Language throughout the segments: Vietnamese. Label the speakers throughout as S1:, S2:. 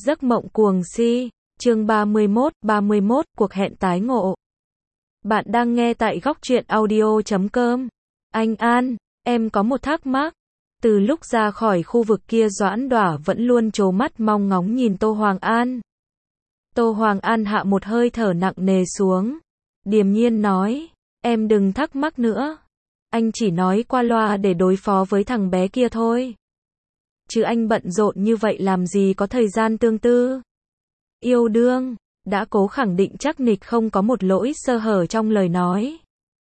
S1: Giấc mộng cuồng si, chương 31, cuộc hẹn tái ngộ. Bạn đang nghe tại góc truyện audio.com. Anh An, em có một thắc mắc. Từ lúc ra khỏi khu vực kia Doãn Đỏa vẫn luôn trố mắt mong ngóng nhìn Tô Hoàng An. Tô Hoàng An hạ một hơi thở nặng nề xuống. Điềm nhiên nói, em đừng thắc mắc nữa. Anh chỉ nói qua loa để đối phó với thằng bé kia thôi. Chứ anh bận rộn như vậy làm gì có thời gian tương tư. Yêu đương, đã cố khẳng định chắc nịch không có một lỗi sơ hở trong lời nói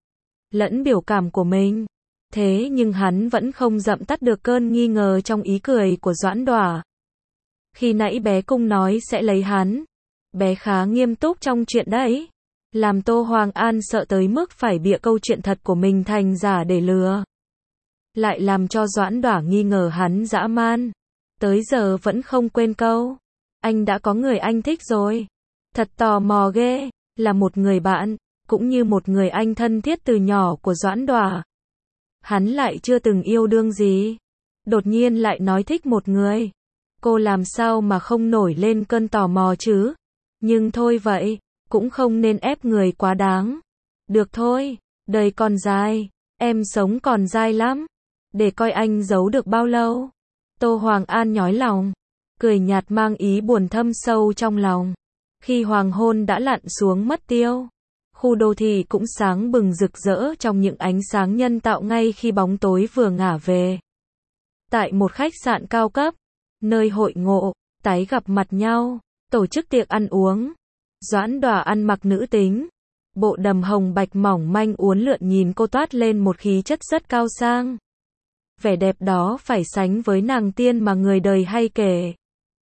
S1: lẫn biểu cảm của mình. Thế nhưng hắn vẫn không dậm tắt được cơn nghi ngờ trong ý cười của Doãn Đỏa. Khi nãy bé Cung nói sẽ lấy hắn, bé khá nghiêm túc trong chuyện đấy. Làm Tô Hoàng An sợ tới mức phải bịa câu chuyện thật của mình thành giả để lừa. Lại làm cho Doãn Đỏa nghi ngờ hắn dã man. Tới giờ vẫn không quên câu, anh đã có người anh thích rồi. Thật tò mò ghê, là một người bạn, cũng như một người anh thân thiết từ nhỏ của Doãn Đỏa. Hắn lại chưa từng yêu đương gì. Đột nhiên lại nói thích một người. Cô làm sao mà không nổi lên cơn tò mò chứ? Nhưng thôi vậy, cũng không nên ép người quá đáng. Được thôi, đời còn dài, em sống còn dài lắm. Để coi anh giấu được bao lâu. Tô Hoàng An nhói lòng, cười nhạt mang ý buồn thâm sâu trong lòng. Khi hoàng hôn đã lặn xuống mất tiêu, khu đô thị cũng sáng bừng rực rỡ trong những ánh sáng nhân tạo ngay khi bóng tối vừa ngả về. Tại một khách sạn cao cấp, nơi hội ngộ, tái gặp mặt nhau, tổ chức tiệc ăn uống. Doãn Đỏa ăn mặc nữ tính, bộ đầm hồng bạch mỏng manh uốn lượn nhìn cô toát lên một khí chất rất cao sang. Vẻ đẹp đó phải sánh với nàng tiên mà người đời hay kể.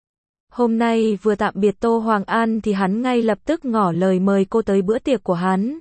S1: Hôm nay vừa tạm biệt Tô Hoàng An thì hắn ngay lập tức ngỏ lời mời cô tới bữa tiệc của hắn.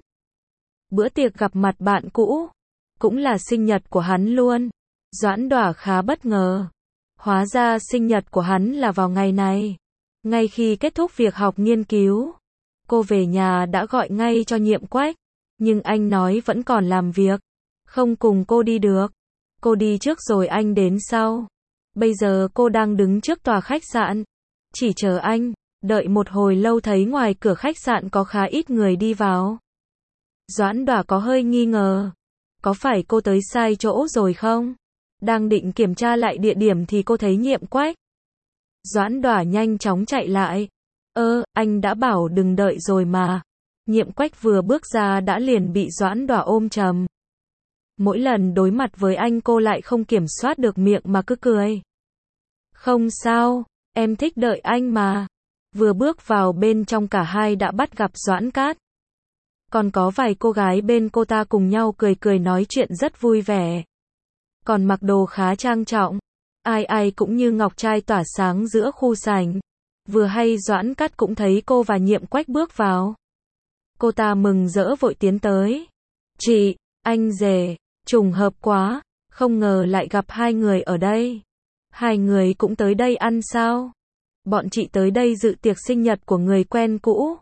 S1: Bữa tiệc gặp mặt bạn cũ, cũng là sinh nhật của hắn luôn. Doãn Đỏa khá bất ngờ. Hóa ra sinh nhật của hắn là vào ngày này. Ngay khi kết thúc việc học nghiên cứu, cô về nhà đã gọi ngay cho Nhiệm Quách. Nhưng anh nói vẫn còn làm việc, không cùng cô đi được. Cô đi trước rồi anh đến sau. Bây giờ cô đang đứng trước tòa khách sạn, chỉ chờ anh. Đợi một hồi lâu thấy ngoài cửa khách sạn có khá ít người đi vào. Doãn Đỏa có hơi nghi ngờ. Có phải cô tới sai chỗ rồi không? Đang định kiểm tra lại địa điểm thì cô thấy Nhiệm Quách. Doãn Đỏa nhanh chóng chạy lại. Anh đã bảo đừng đợi rồi mà. Nhiệm Quách vừa bước ra đã liền bị Doãn Đỏa ôm chầm. Mỗi lần đối mặt với anh cô lại không kiểm soát được miệng mà cứ cười. Không sao, em thích đợi anh mà. Vừa bước vào bên trong cả hai đã bắt gặp Doãn Cát. Còn có vài cô gái bên cô ta cùng nhau cười cười nói chuyện rất vui vẻ. Còn mặc đồ khá trang trọng. Ai ai cũng như ngọc trai tỏa sáng giữa khu sảnh. Vừa hay Doãn Cát cũng thấy cô và Nhiệm Quách bước vào. Cô ta mừng rỡ vội tiến tới. Chị, anh rể, trùng hợp quá, không ngờ lại gặp hai người ở đây. Hai người cũng tới đây ăn sao? Bọn chị tới đây dự tiệc sinh nhật của người quen cũ.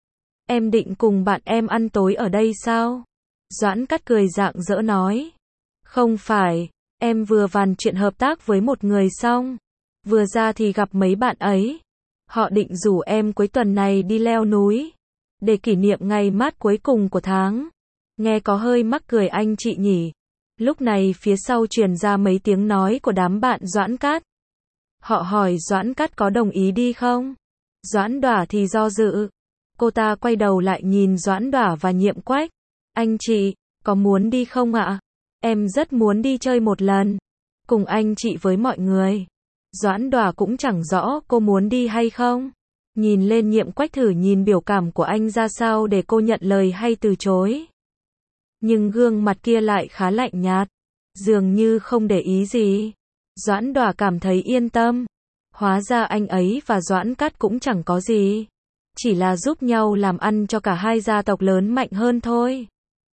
S1: Em định cùng bạn em ăn tối ở đây sao? Doãn Cát cười rạng rỡ nói. Không phải, em vừa bàn chuyện hợp tác với một người xong. Vừa ra thì gặp mấy bạn ấy. Họ định rủ em cuối tuần này đi leo núi. Để kỷ niệm ngày mát cuối cùng của tháng. Nghe có hơi mắc cười anh chị nhỉ. Lúc này phía sau truyền ra mấy tiếng nói của đám bạn Doãn Cát. Họ hỏi Doãn Cát có đồng ý đi không? Doãn Đỏa thì do dự. Cô ta quay đầu lại nhìn Doãn Đỏa và Nhiệm Quách. Anh chị, có muốn đi không ạ? Em rất muốn đi chơi một lần. Cùng anh chị với mọi người. Doãn Đỏa cũng chẳng rõ cô muốn đi hay không. Nhìn lên Nhiệm Quách thử nhìn biểu cảm của anh ra sao để cô nhận lời hay từ chối. Nhưng gương mặt kia lại khá lạnh nhạt. Dường như không để ý gì. Doãn Đỏa cảm thấy yên tâm. Hóa ra anh ấy và Doãn Cát cũng chẳng có gì. Chỉ là giúp nhau làm ăn cho cả hai gia tộc lớn mạnh hơn thôi.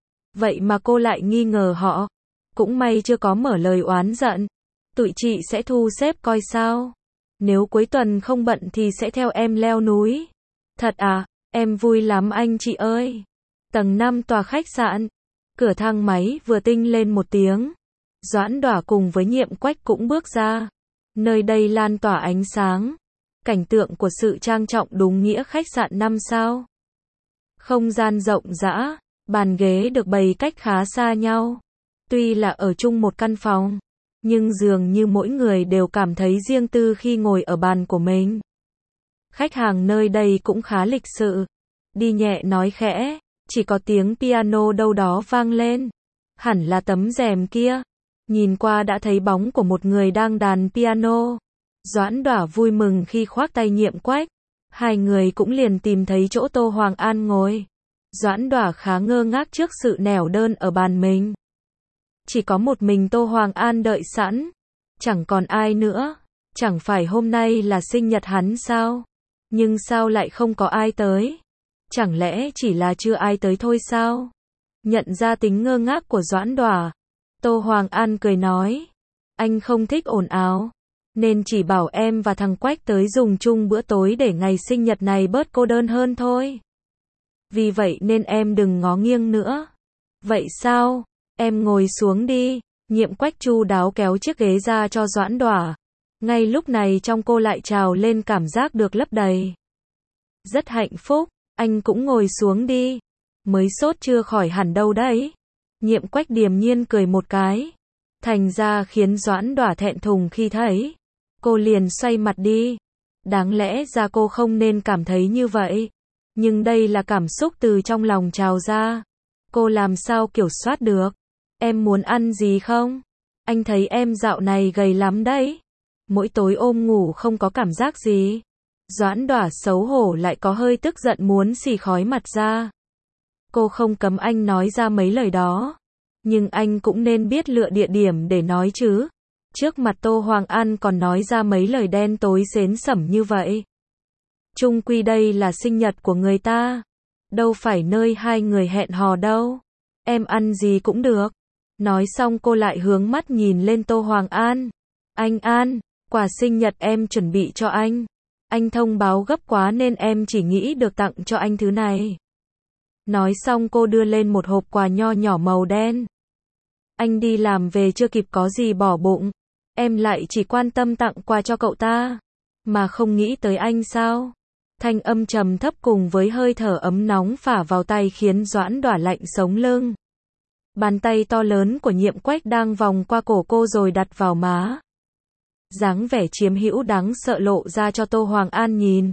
S1: Vậy mà cô lại nghi ngờ họ. Cũng may chưa có mở lời oán giận. Tụi chị sẽ thu xếp coi sao. Nếu cuối tuần không bận thì sẽ theo em leo núi. Thật à, em vui lắm anh chị ơi. Tầng 5 tòa khách sạn. Cửa thang máy vừa tinh lên một tiếng. Doãn Đỏa cùng với Nhiệm Quách cũng bước ra. Nơi đây lan tỏa ánh sáng. cảnh tượng của sự trang trọng đúng nghĩa khách sạn 5 sao. Không gian rộng rã, bàn ghế được bày cách khá xa nhau. Tuy là ở chung một căn phòng, nhưng dường như mỗi người đều cảm thấy riêng tư khi ngồi ở bàn của mình. Khách hàng nơi đây cũng khá lịch sự. Đi nhẹ nói khẽ, chỉ có tiếng piano đâu đó vang lên. Hẳn là tấm rèm kia. Nhìn qua đã thấy bóng của một người đang đàn piano. Doãn Đỏa vui mừng khi khoác tay Nhiệm Quách. Hai người cũng liền tìm thấy chỗ Tô Hoàng An ngồi. Doãn Đỏa khá ngơ ngác trước sự nẻo đơn ở bàn mình. Chỉ có một mình Tô Hoàng An đợi sẵn. Chẳng còn ai nữa. Chẳng phải hôm nay là sinh nhật hắn sao? Nhưng sao lại không có ai tới? Chẳng lẽ chỉ là chưa ai tới thôi sao? Nhận ra tính ngơ ngác của Doãn Đỏa, Tô Hoàng An cười nói. Anh không thích ồn ào, nên chỉ bảo em và thằng Quách tới dùng chung bữa tối để ngày sinh nhật này bớt cô đơn hơn thôi. Vì vậy nên em đừng ngó nghiêng nữa. Vậy sao? Em ngồi xuống đi. Nhiệm Quách chu đáo kéo chiếc ghế ra cho Doãn Đỏa. Ngay lúc này trong cô lại trào lên cảm giác được lấp đầy. Rất hạnh phúc, anh cũng ngồi xuống đi. Mới sốt chưa khỏi hẳn đâu đấy. Nhiệm Quách điềm nhiên cười một cái. Thành ra khiến Doãn Đỏa thẹn thùng khi thấy. Cô liền xoay mặt đi. Đáng lẽ ra cô không nên cảm thấy như vậy. Nhưng đây là cảm xúc từ trong lòng trào ra. Cô làm sao kiểm soát được. Em muốn ăn gì không? Anh thấy em dạo này gầy lắm đấy. Mỗi tối ôm ngủ không có cảm giác gì. Doãn Đỏa xấu hổ lại có hơi tức giận muốn xì khói mặt ra. Cô không cấm anh nói ra mấy lời đó. Nhưng anh cũng nên biết lựa địa điểm để nói chứ. Trước mặt Tô Hoàng An còn nói ra mấy lời đen tối xến xẩm như vậy. Chung quy đây là sinh nhật của người ta. Đâu phải nơi hai người hẹn hò đâu. Em ăn gì cũng được. Nói xong cô lại hướng mắt nhìn lên Tô Hoàng An. Anh An, quà sinh nhật em chuẩn bị cho anh. Anh thông báo gấp quá nên em chỉ nghĩ được tặng cho anh thứ này. Nói xong cô đưa lên một hộp quà nho nhỏ màu đen. Anh đi làm về chưa kịp có gì bỏ bụng. Em lại chỉ quan tâm tặng quà cho cậu ta. Mà không nghĩ tới anh sao? Thanh âm trầm thấp cùng với hơi thở ấm nóng phả vào tay khiến Doãn Đỏa lạnh sống lưng. Bàn tay to lớn của Nhiệm Quách đang vòng qua cổ cô rồi đặt vào má. Dáng vẻ chiếm hữu đáng sợ lộ ra cho Tô Hoàng An nhìn.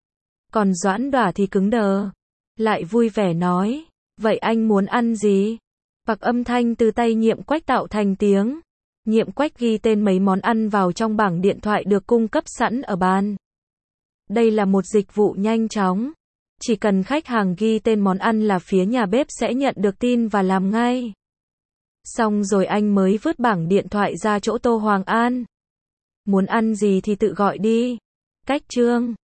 S1: Còn Doãn Đỏa thì cứng đờ. Lại vui vẻ nói. Vậy anh muốn ăn gì? Bạc âm thanh từ tay Nhiệm Quách tạo thành tiếng. Nhiệm Quách ghi tên mấy món ăn vào trong bảng điện thoại được cung cấp sẵn ở bàn. Đây là một dịch vụ nhanh chóng. Chỉ cần khách hàng ghi tên món ăn là phía nhà bếp sẽ nhận được tin và làm ngay. Xong rồi anh mới vứt bảng điện thoại ra chỗ Tô Hoàng An. Muốn ăn gì thì tự gọi đi. Cách chương